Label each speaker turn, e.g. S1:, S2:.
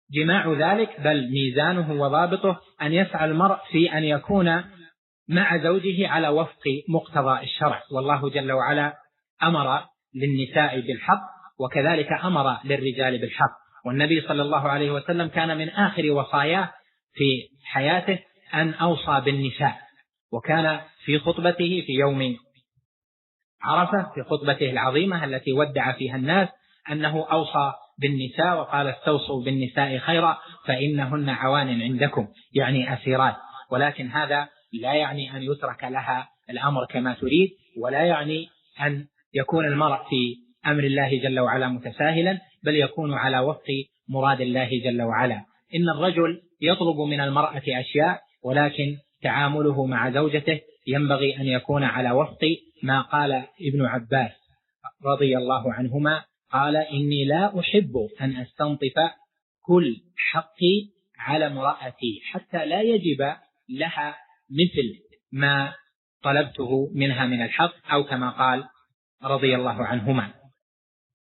S1: جماع ذلك، بل ميزانه وضابطه أن يسعى المرء في أن يكون مع زوجه على وفق مقتضى الشرع. والله جل وعلا أمر للنساء بالحق وكذلك أمر للرجال بالحق، والنبي صلى الله عليه وسلم كان من آخر وصاياه في حياته أن أوصى بالنساء، وكان في خطبته في يوم عرفة في خطبته العظيمة التي ودع فيها الناس أنه أوصى بالنساء وقال استوصوا بالنساء خيرا فإنهن عوان عندكم، يعني أسيرات. ولكن هذا لا يعني أن يترك لها الأمر كما تريد، ولا يعني أن يكون المرء في أمر الله جل وعلا متساهلا، بل يكون على وفق مراد الله جل وعلا. إن الرجل يطلب من المرأة أشياء، ولكن تعامله مع زوجته ينبغي أن يكون على وفق ما قال ابن عباس رضي الله عنهما، قال إني لا أحب أن أستنطف كل حقي على امرأتي حتى لا يجب لها مثل ما طلبته منها من الحق، أو كما قال رضي الله عنهما.